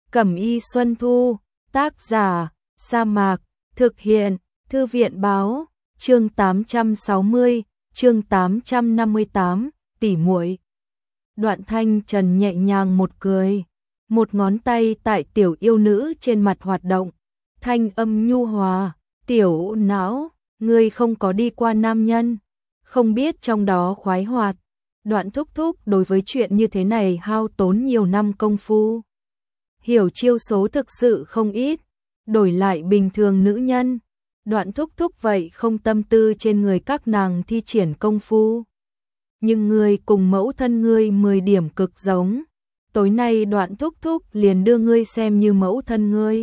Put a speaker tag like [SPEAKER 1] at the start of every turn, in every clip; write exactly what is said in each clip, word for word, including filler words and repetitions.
[SPEAKER 1] Cẩm y Xuân Thu, tác giả, Sa Mạc, thực hiện, Thư viện báo, chương tám trăm sáu mươi, chương tám trăm năm mươi tám, tỉ muội. Đoạn Thanh Trần nhẹ nhàng một cười, một ngón tay tại tiểu yêu nữ trên mặt hoạt động, thanh âm nhu hòa, tiểu não, ngươi không có đi qua nam nhân, không biết trong đó khoái hoạt. Đoạn thúc thúc đối với chuyện như thế này hao tốn nhiều năm công phu. Hiểu chiêu số thực sự không ít, đổi lại bình thường nữ nhân. Đoạn thúc thúc vậy không tâm tư trên người các nàng thi triển công phu. Nhưng ngươi cùng mẫu thân ngươi mười điểm cực giống. Tối nay đoạn thúc thúc liền đưa ngươi xem như mẫu thân ngươi.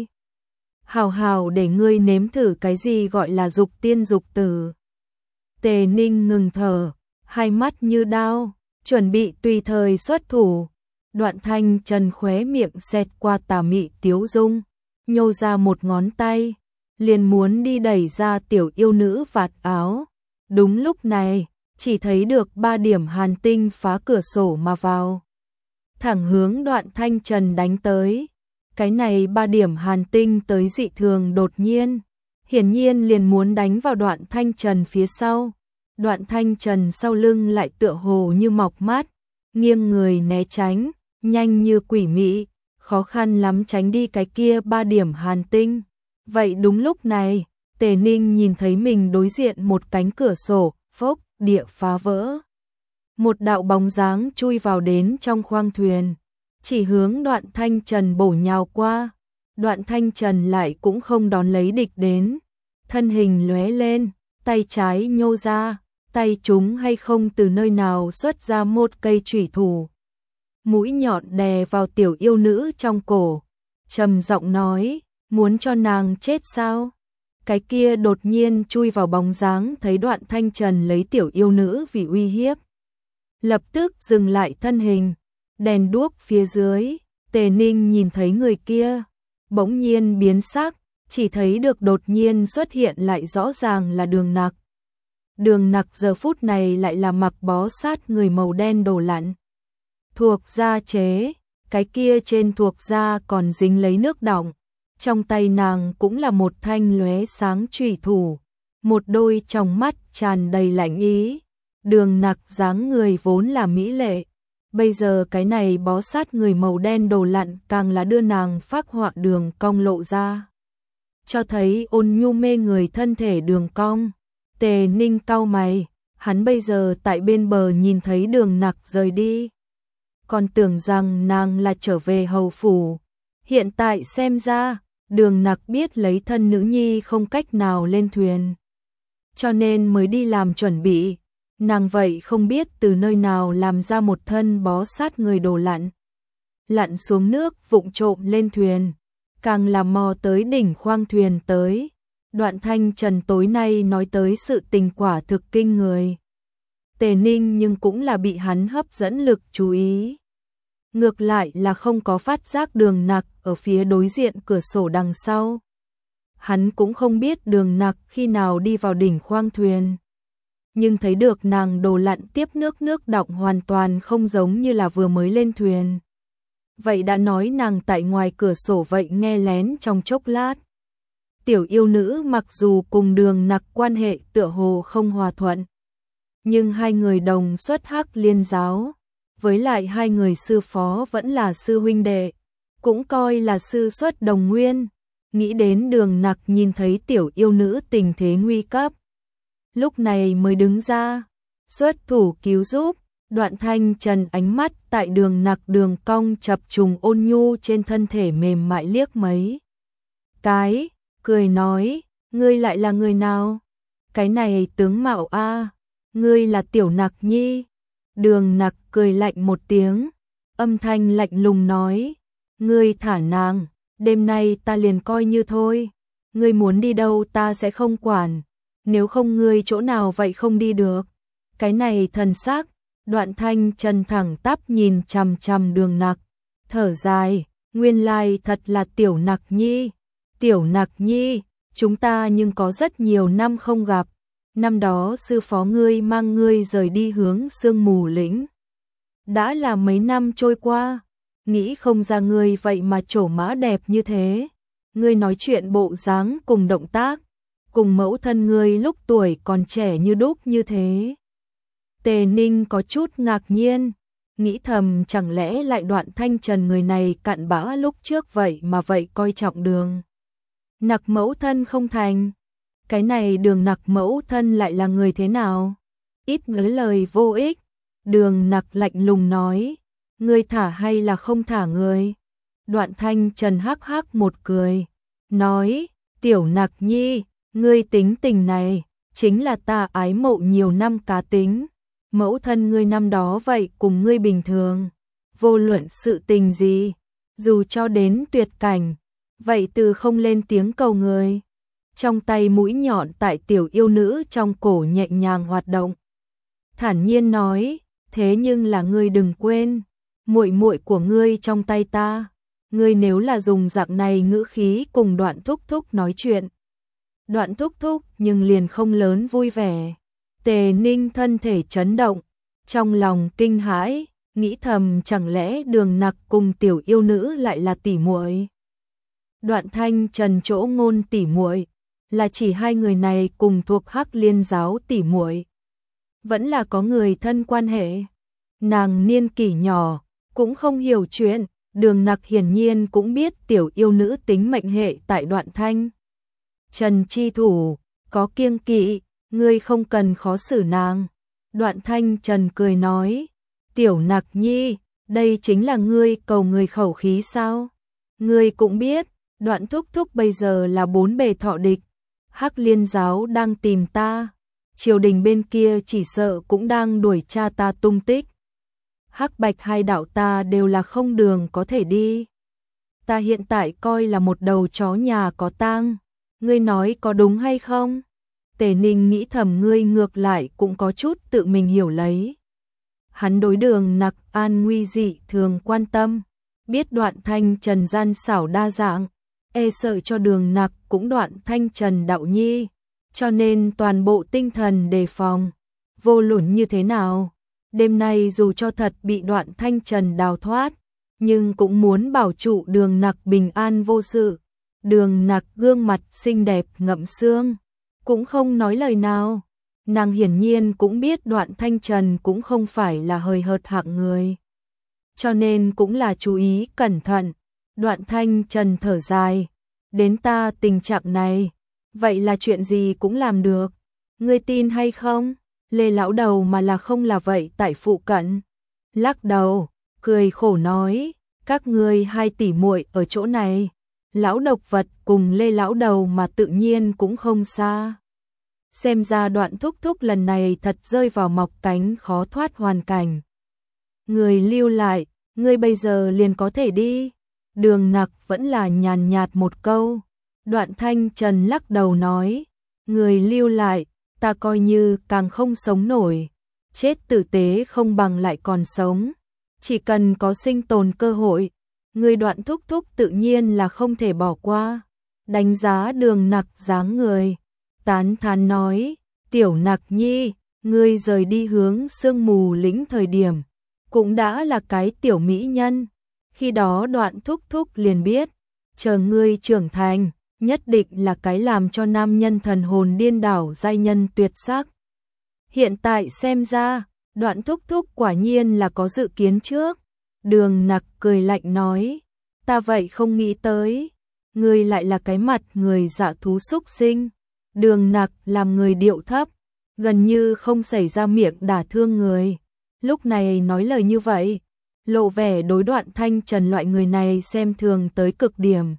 [SPEAKER 1] Hào hào để ngươi nếm thử cái gì gọi là dục tiên dục tử. Tề Ninh ngừng thở, hai mắt như đao, chuẩn bị tùy thời xuất thủ. Đoạn Thanh Trần khóe miệng xẹt qua tà mị tiếu dung, nhô ra một ngón tay, liền muốn đi đẩy ra tiểu yêu nữ vạt áo. Đúng lúc này, chỉ thấy được ba điểm hàn tinh phá cửa sổ mà vào, thẳng hướng Đoạn Thanh Trần đánh tới. Cái này ba điểm hàn tinh tới dị thường đột nhiên, hiển nhiên liền muốn đánh vào Đoạn Thanh Trần phía sau. Đoạn Thanh Trần sau lưng lại tựa hồ như mọc mát, nghiêng người né tránh, nhanh như quỷ mị, khó khăn lắm tránh đi cái kia ba điểm hàn tinh. Vậy đúng lúc này, Tề Ninh nhìn thấy mình đối diện một cánh cửa sổ, phốc, địa phá vỡ. Một đạo bóng dáng chui vào đến trong khoang thuyền, chỉ hướng Đoạn Thanh Trần bổ nhào qua. Đoạn Thanh Trần lại cũng không đón lấy địch đến, thân hình lóe lên, tay trái nhô ra, tay chúng hay không từ nơi nào xuất ra một cây chủy thủ. Mũi nhọn đè vào tiểu yêu nữ trong cổ, trầm giọng nói, muốn cho nàng chết sao? Cái kia đột nhiên chui vào bóng dáng thấy Đoạn Thanh Trần lấy tiểu yêu nữ vì uy hiếp, lập tức dừng lại thân hình. Đèn đuốc phía dưới, Tề Ninh nhìn thấy người kia, bỗng nhiên biến sắc, chỉ thấy được đột nhiên xuất hiện lại rõ ràng là Đường Nặc. Đường Nặc giờ phút này lại là mặc bó sát người màu đen đồ lặn, thuộc da chế, cái kia trên thuộc da còn dính lấy nước đọng. Trong tay nàng cũng là một thanh lóe sáng chủy thủ, một đôi tròng mắt tràn đầy lạnh ý. Đường Nặc dáng người vốn là mỹ lệ, bây giờ cái này bó sát người màu đen đồ lặn càng là đưa nàng phác họa đường cong lộ ra, cho thấy ôn nhu mê người thân thể đường cong. Tề Ninh cau mày, hắn bây giờ tại bên bờ nhìn thấy Đường Nặc rời đi, còn tưởng rằng nàng là trở về hầu phủ. Hiện tại xem ra, Đường Nặc biết lấy thân nữ nhi không cách nào lên thuyền, cho nên mới đi làm chuẩn bị. Nàng vậy không biết từ nơi nào làm ra một thân bó sát người đồ lặn, lặn xuống nước vụng trộm lên thuyền, càng làm mò tới đỉnh khoang thuyền tới. Đoạn Thanh Trần tối nay nói tới sự tình quả thực kinh người. Tề Ninh nhưng cũng là bị hắn hấp dẫn lực chú ý, ngược lại là không có phát giác Đường Nặc ở phía đối diện cửa sổ đằng sau. Hắn cũng không biết Đường Nặc khi nào đi vào đỉnh khoang thuyền, nhưng thấy được nàng đồ lặn tiếp nước nước đọng hoàn toàn không giống như là vừa mới lên thuyền. Vậy đã nói nàng tại ngoài cửa sổ vậy nghe lén trong chốc lát. Tiểu yêu nữ mặc dù cùng Đường Nặc quan hệ tựa hồ không hòa thuận, nhưng hai người đồng xuất Hắc Liên giáo, với lại hai người sư phó vẫn là sư huynh đệ, cũng coi là sư xuất đồng nguyên. Nghĩ đến Đường Nặc nhìn thấy tiểu yêu nữ tình thế nguy cấp, lúc này mới đứng ra xuất thủ cứu giúp. Đoạn Thanh Trần ánh mắt tại Đường Nặc đường cong chập trùng ôn nhu trên thân thể mềm mại liếc mấy cái, cười nói, ngươi lại là người nào? Cái này tướng mạo a, ngươi là Tiểu Nặc nhi. Đường Nặc cười lạnh một tiếng, âm thanh lạnh lùng nói, ngươi thả nàng, đêm nay ta liền coi như thôi, ngươi muốn đi đâu ta sẽ không quản, nếu không ngươi chỗ nào vậy không đi được. Cái này thần sắc, Đoạn Thanh Trần thẳng tắp nhìn chằm chằm Đường Nặc, thở dài, nguyên lai thật là Tiểu Nặc nhi. Tiểu Nặc nhi, chúng ta nhưng có rất nhiều năm không gặp. Năm đó sư phó ngươi mang ngươi rời đi hướng Sương Mù Lĩnh, đã là mấy năm trôi qua, nghĩ không ra ngươi vậy mà trổ mã đẹp như thế. Ngươi nói chuyện bộ dáng cùng động tác, cùng mẫu thân ngươi lúc tuổi còn trẻ như đúc như thế. Tề Ninh có chút ngạc nhiên, nghĩ thầm chẳng lẽ lại Đoạn Thanh Trần người này cặn bã lúc trước vậy mà vậy coi trọng Đường Nặc mẫu thân không thành. Cái này Đường Nặc mẫu thân lại là người thế nào? Ít nói lời vô ích, Đường Nặc lạnh lùng nói, ngươi thả hay là không thả ngươi? Đoạn Thanh Trần hắc hắc một cười, nói, Tiểu Nặc nhi, ngươi tính tình này, chính là ta ái mộ nhiều năm cá tính. Mẫu thân ngươi năm đó vậy cùng ngươi bình thường, vô luận sự tình gì, dù cho đến tuyệt cảnh, vậy từ không lên tiếng cầu người. Trong tay mũi nhọn tại tiểu yêu nữ trong cổ nhẹ nhàng hoạt động. Thản nhiên nói, thế nhưng là ngươi đừng quên, muội muội của ngươi trong tay ta. Ngươi nếu là dùng dạng này ngữ khí cùng Đoạn Thúc Thúc nói chuyện. Đoạn Thúc Thúc nhưng liền không lớn vui vẻ. Tề Ninh thân thể chấn động, trong lòng kinh hãi, nghĩ thầm chẳng lẽ Đường Nặc cùng tiểu yêu nữ lại là tỉ muội. Đoạn Thanh Trần chỗ ngôn tỉ muội là chỉ hai người này cùng thuộc Hắc Liên giáo tỉ muội, vẫn là có người thân quan hệ. Nàng niên kỷ nhỏ, cũng không hiểu chuyện, Đường Nặc hiển nhiên cũng biết tiểu yêu nữ tính mệnh hệ tại Đoạn Thanh Trần chi thủ, có kiêng kỵ, ngươi không cần khó xử nàng. Đoạn Thanh Trần cười nói, Tiểu Nặc nhi, đây chính là ngươi cầu người khẩu khí sao? Ngươi cũng biết, Đoạn Thúc Thúc bây giờ là bốn bề thọ địch, Hắc Liên giáo đang tìm ta, triều đình bên kia chỉ sợ cũng đang đuổi tra ta tung tích. Hắc Bạch hai đạo ta đều là không đường có thể đi. Ta hiện tại coi là một đầu chó nhà có tang, ngươi nói có đúng hay không? Tề Ninh nghĩ thầm ngươi ngược lại cũng có chút tự mình hiểu lấy. Hắn đối Đường Nặc an nguy dị thường quan tâm, biết Đoạn Thanh Trần gian xảo đa dạng, e sợ cho Đường Nặc cũng Đoạn Thanh Trần đạo nhi, cho nên toàn bộ tinh thần đề phòng. Vô luận như thế nào, đêm nay dù cho thật bị Đoạn Thanh Trần đào thoát, nhưng cũng muốn bảo trụ Đường Nặc bình an vô sự. Đường Nặc gương mặt xinh đẹp ngậm sương, cũng không nói lời nào. Nàng hiển nhiên cũng biết Đoạn Thanh Trần cũng không phải là hời hợt hạng người, cho nên cũng là chú ý cẩn thận. Đoạn Thanh Trần thở dài, đến ta tình trạng này, vậy là chuyện gì cũng làm được. Ngươi tin hay không? Lê lão đầu mà là không là vậy tại phụ cận. Lắc đầu, cười khổ nói, các ngươi hai tỷ muội ở chỗ này, lão độc vật cùng Lê lão đầu mà tự nhiên cũng không xa. Xem ra Đoạn Thúc Thúc lần này thật rơi vào mọc cánh khó thoát hoàn cảnh. Người lưu lại, ngươi bây giờ liền có thể đi. Đường Nặc vẫn là nhàn nhạt một câu. Đoạn Thanh Trần lắc đầu nói, người lưu lại, ta coi như càng không sống nổi. Chết tử tế không bằng lại còn sống. Chỉ cần có sinh tồn cơ hội, người Đoạn Thúc Thúc tự nhiên là không thể bỏ qua. Đánh giá Đường Nặc dáng người, tán thán nói, Tiểu Nặc nhi, ngươi rời đi hướng sương mù lĩnh thời điểm, cũng đã là cái tiểu mỹ nhân. Khi đó Đoạn Thúc Thúc liền biết, chờ ngươi trưởng thành, nhất định là cái làm cho nam nhân thần hồn điên đảo giai nhân tuyệt sắc. Hiện tại xem ra, Đoạn Thúc Thúc quả nhiên là có dự kiến trước. Đường Nặc cười lạnh nói, ta vậy không nghĩ tới, ngươi lại là cái mặt người dạ thú xúc sinh. Đường Nặc làm người điệu thấp, gần như không xảy ra miệng đả thương người. Lúc này nói lời như vậy, lộ vẻ đối Đoạn Thanh Trần loại người này xem thường tới cực điểm.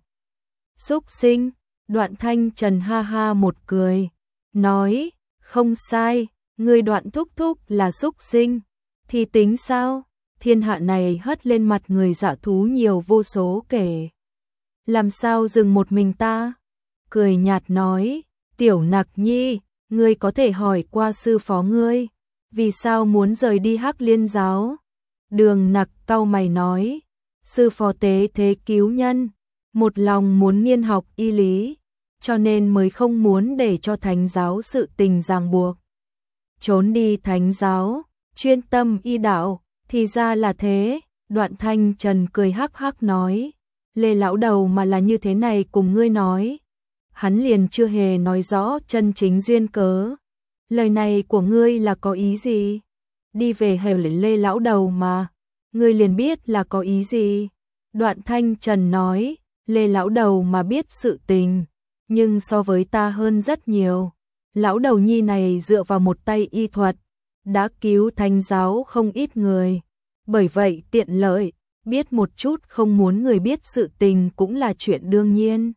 [SPEAKER 1] Xúc sinh, Đoạn Thanh Trần ha ha một cười, nói, không sai, người Đoạn Thúc Thúc là xúc sinh, thì tính sao? Thiên hạ này hất lên mặt người dạ thú nhiều vô số kể. Làm sao dừng một mình ta? Cười nhạt nói, Tiểu Nặc nhi, ngươi có thể hỏi qua sư phó ngươi, vì sao muốn rời đi Hắc Liên giáo? Đường Nặc cau mày nói, sư phó tế thế cứu nhân, một lòng muốn nghiên học y lý, cho nên mới không muốn để cho thánh giáo sự tình ràng buộc. Trốn đi thánh giáo, chuyên tâm y đạo, thì ra là thế. Đoạn Thanh Trần cười hắc hắc nói, Lê lão đầu mà là như thế này cùng ngươi nói. Hắn liền chưa hề nói rõ chân chính duyên cớ. Lời này của ngươi là có ý gì? Đi về hẻo lấy Lê lão đầu mà, ngươi liền biết là có ý gì. Đoạn Thanh Trần nói, Lê lão đầu mà biết sự tình, nhưng so với ta hơn rất nhiều. Lão đầu nhi này dựa vào một tay y thuật, đã cứu Thánh giáo không ít người. Bởi vậy tiện lợi, biết một chút không muốn người biết sự tình cũng là chuyện đương nhiên.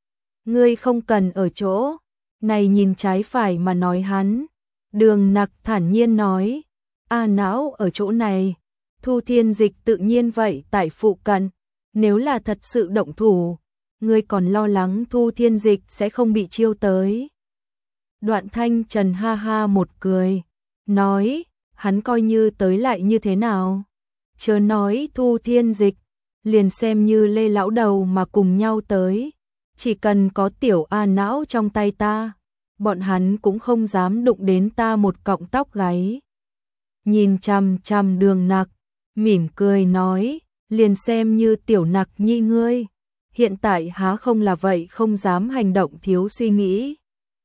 [SPEAKER 1] Ngươi không cần ở chỗ này nhìn trái phải mà nói hắn. Đường Nặc thản nhiên nói, A não ở chỗ này, Thu Thiên Dịch tự nhiên vậy tại phụ cận. Nếu là thật sự động thủ, ngươi còn lo lắng Thu Thiên Dịch sẽ không bị chiêu tới. Đoạn Thanh Trần ha ha một cười, nói, hắn coi như tới lại như thế nào. Chớ nói Thu Thiên Dịch, liền xem như Lê lão đầu mà cùng nhau tới. Chỉ cần có tiểu A não trong tay ta, bọn hắn cũng không dám đụng đến ta một cọng tóc gáy. Nhìn chằm chằm Đường Nặc, mỉm cười nói, liền xem như tiểu Nặc nhi ngươi, hiện tại há không là vậy không dám hành động thiếu suy nghĩ.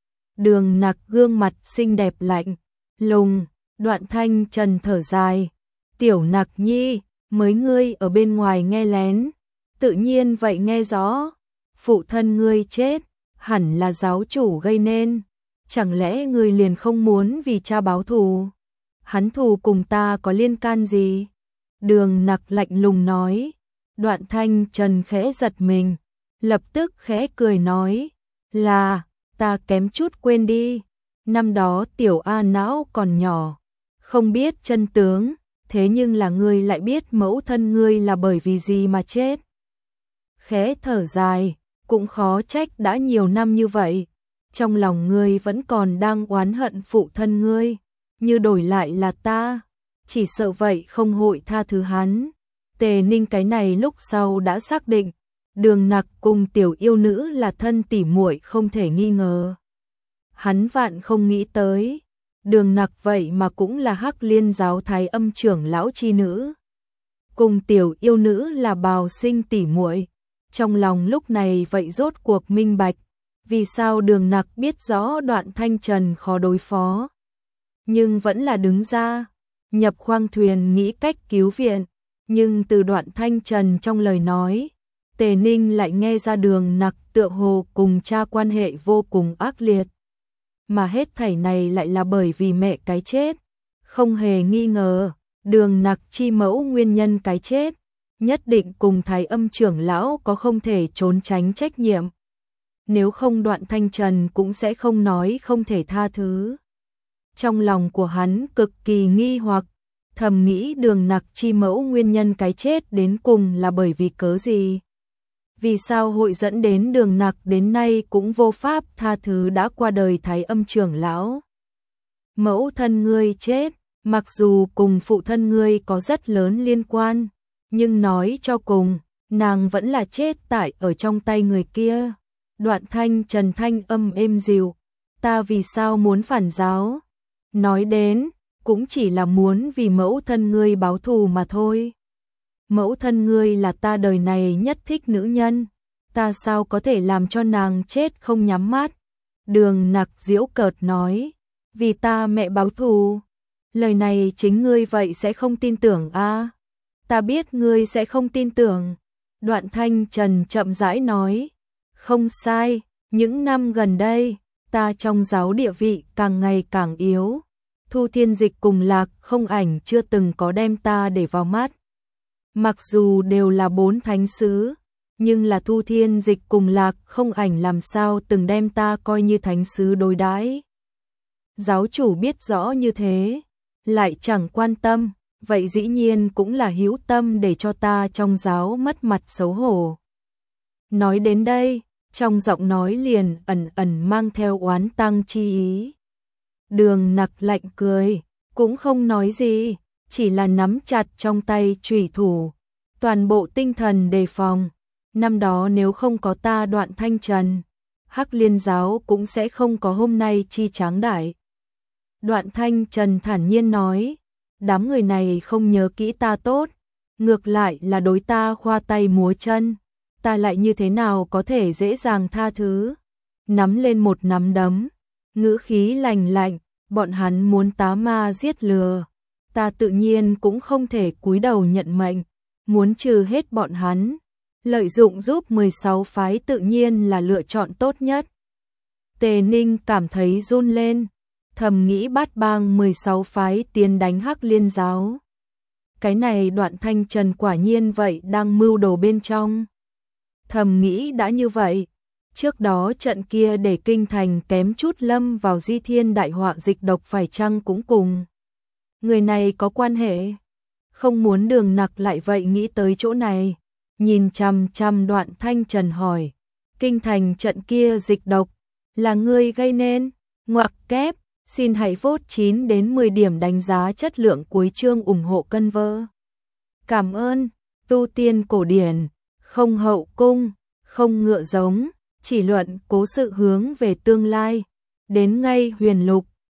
[SPEAKER 1] Đường Nặc gương mặt xinh đẹp lạnh lùng. Đoạn Thanh Trần thở dài, tiểu Nặc nhi, mới ngươi ở bên ngoài nghe lén, tự nhiên vậy nghe rõ. Phụ thân ngươi chết, hẳn là giáo chủ gây nên, chẳng lẽ ngươi liền không muốn vì cha báo thù? Hắn thù cùng ta có liên can gì? Đường Nặc lạnh lùng nói. Đoạn Thanh Trần khẽ giật mình, lập tức khẽ cười nói, là, ta kém chút quên đi, năm đó tiểu A não còn nhỏ, không biết chân tướng, thế nhưng là ngươi lại biết mẫu thân ngươi là bởi vì gì mà chết. Khẽ thở dài, cũng khó trách đã nhiều năm như vậy, trong lòng ngươi vẫn còn đang oán hận phụ thân ngươi, như đổi lại là ta, chỉ sợ vậy không hội tha thứ hắn. Tề Ninh cái này lúc sau đã xác định, Đường Nặc cùng tiểu yêu nữ là thân tỉ muội không thể nghi ngờ. Hắn vạn không nghĩ tới, Đường Nặc vậy mà cũng là Hắc Liên giáo Thái Âm trưởng lão chi nữ, cùng tiểu yêu nữ là bào sinh tỉ muội. Trong lòng lúc này vậy rốt cuộc minh bạch, vì sao Đường Nặc biết rõ Đoạn Thanh Trần khó đối phó, nhưng vẫn là đứng ra, nhập khoang thuyền nghĩ cách cứu viện. Nhưng từ Đoạn Thanh Trần trong lời nói, Tề Ninh lại nghe ra Đường Nặc tựa hồ cùng cha quan hệ vô cùng ác liệt. Mà hết thảy này lại là bởi vì mẹ cái chết. Không hề nghi ngờ, Đường Nặc chi mẫu nguyên nhân cái chết, nhất định cùng Thái Âm trưởng lão có không thể trốn tránh trách nhiệm. Nếu không Đoạn Thanh Trần cũng sẽ không nói không thể tha thứ. Trong lòng của hắn cực kỳ nghi hoặc, thầm nghĩ Đường Nặc chi mẫu nguyên nhân cái chết đến cùng là bởi vì cớ gì? Vì sao hội dẫn đến Đường Nặc đến nay cũng vô pháp tha thứ đã qua đời Thái Âm trưởng lão? Mẫu thân ngươi chết, mặc dù cùng phụ thân ngươi có rất lớn liên quan, nhưng nói cho cùng, nàng vẫn là chết tại ở trong tay người kia. Đoạn Thanh Trần thanh âm êm dịu, ta vì sao muốn phản giáo? Nói đến, cũng chỉ là muốn vì mẫu thân ngươi báo thù mà thôi. Mẫu thân ngươi là ta đời này nhất thích nữ nhân, ta sao có thể làm cho nàng chết không nhắm mắt? Đường Nặc giễu cợt nói, vì ta mẹ báo thù. Lời này chính ngươi vậy sẽ không tin tưởng a? À? Ta biết ngươi sẽ không tin tưởng. Đoạn Thanh Trần chậm rãi nói, không sai, những năm gần đây, ta trong giáo địa vị càng ngày càng yếu. Thu Thiên Dịch cùng Lạc Không Ảnh chưa từng có đem ta để vào mắt. Mặc dù đều là bốn thánh sứ, nhưng là Thu Thiên Dịch cùng Lạc Không Ảnh làm sao từng đem ta coi như thánh sứ đối đãi. Giáo chủ biết rõ như thế, lại chẳng quan tâm, vậy dĩ nhiên cũng là hữu tâm để cho ta trong giáo mất mặt xấu hổ. Nói đến đây, trong giọng nói liền ẩn ẩn mang theo oán tăng chi ý. Đường Nặc lạnh cười, cũng không nói gì, chỉ là nắm chặt trong tay chủy thủ, toàn bộ tinh thần đề phòng. Năm đó nếu không có ta Đoạn Thanh Trần, Hắc Liên giáo cũng sẽ không có hôm nay chi tráng đại. Đoạn Thanh Trần thản nhiên nói, đám người này không nhớ kỹ ta tốt, ngược lại là đối ta khoa tay múa chân, ta lại như thế nào có thể dễ dàng tha thứ. Nắm lên một nắm đấm, ngữ khí lành lạnh, bọn hắn muốn tá ma giết lừa, ta tự nhiên cũng không thể cúi đầu nhận mệnh, muốn trừ hết bọn hắn, lợi dụng giúp mười sáu phái tự nhiên là lựa chọn tốt nhất. Tề Ninh cảm thấy run lên, thầm nghĩ Bát Bang mười sáu phái tiến đánh Hắc Liên giáo. Cái này Đoạn Thanh Trần quả nhiên vậy đang mưu đồ bên trong. Thầm nghĩ đã như vậy, trước đó trận kia để kinh thành kém chút lâm vào di thiên đại họa dịch độc phải chăng cũng cùng người này có quan hệ. Không muốn Đường Nặc lại vậy nghĩ tới chỗ này, nhìn chằm chằm Đoạn Thanh Trần hỏi, kinh thành trận kia dịch độc là ngươi gây nên? Ngoặc kép, xin hãy vote chín đến mười điểm đánh giá chất lượng cuối chương ủng hộ cân vơ. Cảm ơn. Tu tiên cổ điển, không hậu cung, không ngựa giống, chỉ luận cố sự hướng về tương lai. Đến ngay huyền lục,